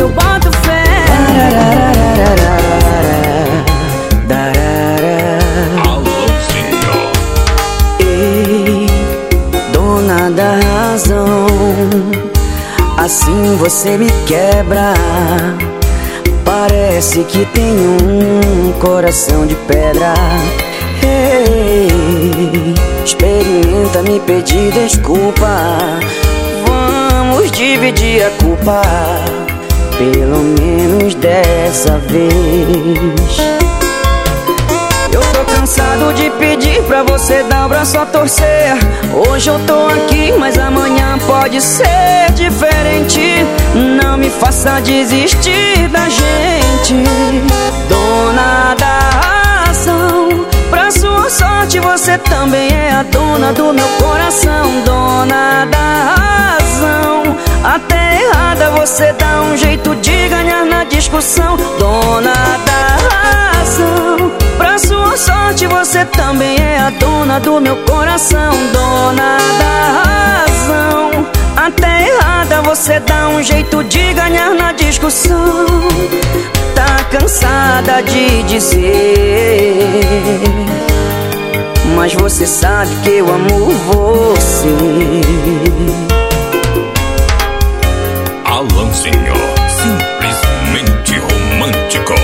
eu boto fé. Ei, dona da razão, assim você me quebra. Parece que tem um coração de pedra. Ei, experimenta me pedir desculpa. Vamos dividir a culpa, pelo menos dessa vez. Eu tô cansado de pedir pra você dar o braço a torcer. Hoje eu tô aqui, mas amanhã pode ser diferente. Não me faça desistir da gente, dona da razão. Pra sua sorte você também é a dona do meu coração, dona da razão. Até errada você dá um jeito de ganhar na discussão, dona da razão. Pra sua sorte você também é a dona do meu coração, dona da razão. Até errada você dá um jeito de ganhar na discussão. Tá cansada de dizer, mas você sabe que eu amo você. Alanzinho, simplesmente romântico.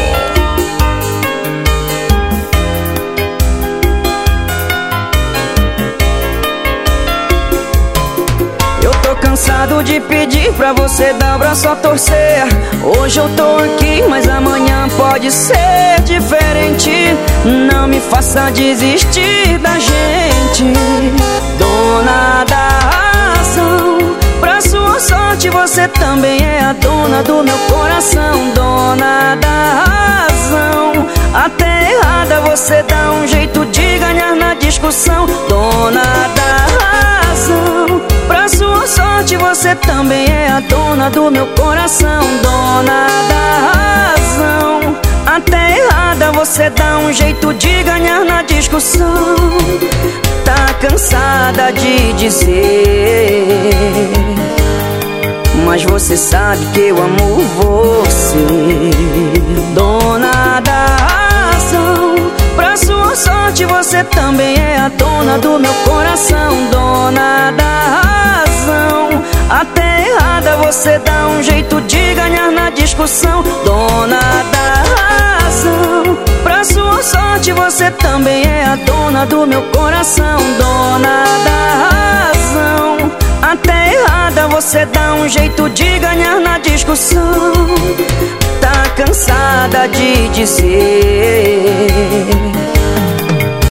Eu tô cansado de pedir pra você dar o braço a torcer. Hoje eu tô aqui, mas amanhã pode ser diferente. Não me faça desistir da gente, dona da razão. Pra sua sorte você também é a dona do meu coração, dona da razão. Até errada você dá um jeito de ganhar na discussão, dona da razão. Pra sua sorte você também é a dona do meu coração, dona da razão. Até errada você dá um jeito de ganhar na discussão. Tá cansada de dizer, mas você sabe que eu amo você, dona da razão. Pra sua sorte você também é a dona do meu coração, dona da razão. Até errada você dá um jeito de ganhar na discussão, dona da razão. Pra sua sorte você também é a dona do meu coração, dona da razão. Até errada você dá um jeito de ganhar na discussão. Tá cansada de dizer,